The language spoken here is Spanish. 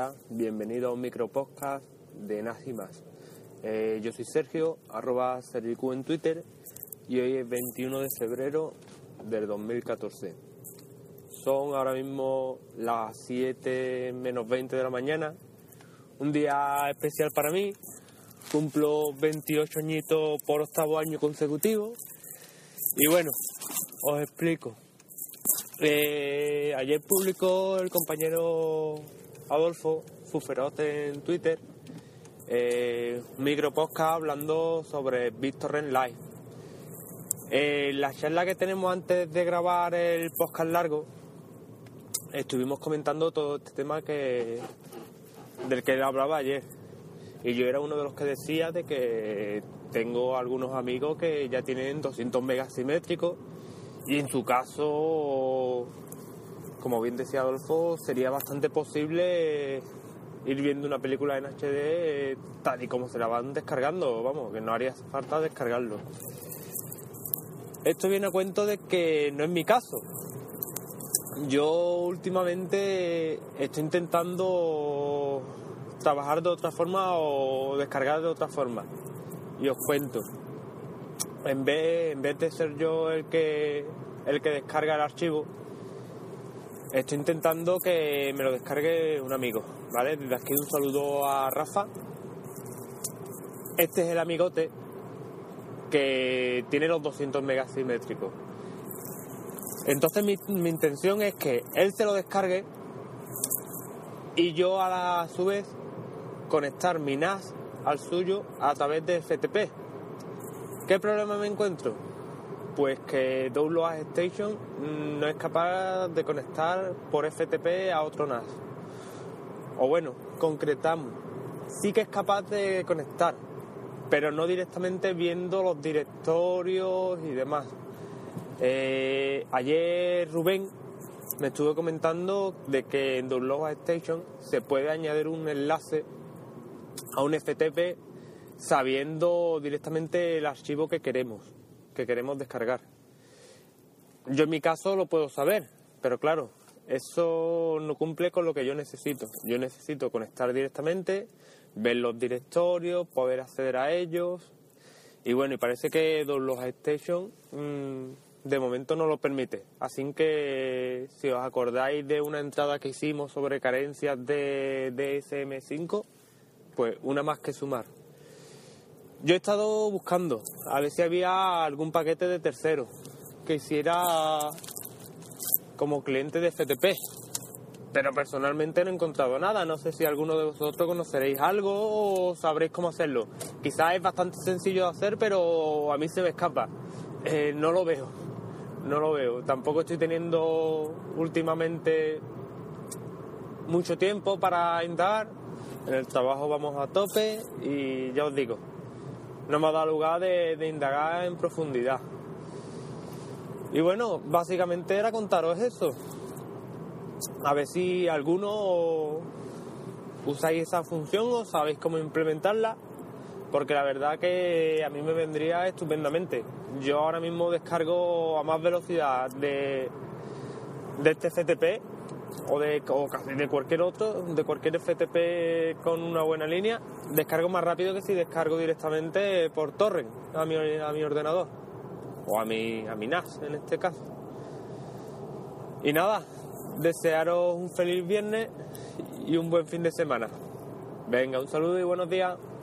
días, bienvenido a un micropodcast de Nas y Más. Yo soy Sergio, @Servicu en Twitter, y hoy es 21 de febrero del 2014. Son ahora mismo las 7 menos 20 de la mañana, un día especial para mí. Cumplo 28 añitos por 8º año consecutivo y bueno, os explico. Ayer publicó el compañero Adolfo Fuferote en Twitter un micropodcast hablando sobre BitTorrent Live. La charla que tenemos antes de grabar el podcast largo, estuvimos comentando todo este tema del que hablaba ayer, y yo era uno de los que decía de que tengo algunos amigos que ya tienen 200 megas simétricos, y en su caso, como bien decía Adolfo, sería bastante posible ir viendo una película en HD tal y como se la van descargando, vamos, que no haría falta descargarlo. Esto viene a cuento de que no es mi caso. Yo últimamente estoy intentando trabajar de otra forma o descargar de otra forma, y os cuento. En vez de ser yo el que descarga el archivo, estoy intentando que me lo descargue un amigo, ¿vale? Desde aquí un saludo a Rafa. Este es el amigote que tiene los 200 megas simétricos. Entonces mi intención es que él se lo descargue y yo a su vez conectar mi NAS al suyo a través de FTP. ¿Qué problema me encuentro? Pues que Download Station no es capaz de conectar por FTP a otro NAS. O bueno, concretamos, sí que es capaz de conectar, pero no directamente viendo los directorios y demás. Ayer Rubén me estuvo comentando de que en Download Station se puede añadir un enlace a un FTP sabiendo directamente el archivo que queremos descargar. Yo en mi caso lo puedo saber, pero claro, eso no cumple con lo que yo necesito. Yo necesito conectar directamente, ver los directorios, poder acceder a ellos, y bueno, y parece que Download Station de momento no lo permite. Así que si os acordáis de una entrada que hicimos sobre carencias de DSM5, pues una más que sumar. Yo he estado buscando a ver si había algún paquete de tercero que hiciera como cliente de FTP, pero personalmente no he encontrado nada. No sé si alguno de vosotros conoceréis algo o sabréis cómo hacerlo. Quizás es bastante sencillo de hacer, pero a mí se me escapa. No lo veo. Tampoco estoy teniendo últimamente mucho tiempo para indagar. En el trabajo vamos a tope y ya os digo, no me ha dado lugar de indagar en profundidad. Y bueno, básicamente era contaros eso. A ver si alguno usáis esa función o sabéis cómo implementarla, porque la verdad que a mí me vendría estupendamente. Yo ahora mismo descargo a más velocidad de este FTP o casi de cualquier otro, de cualquier FTP con una buena línea, descargo más rápido que si descargo directamente por torrent a mi ordenador o a mi NAS en este caso. Y nada, desearos un feliz viernes y un buen fin de semana. Venga, un saludo y buenos días.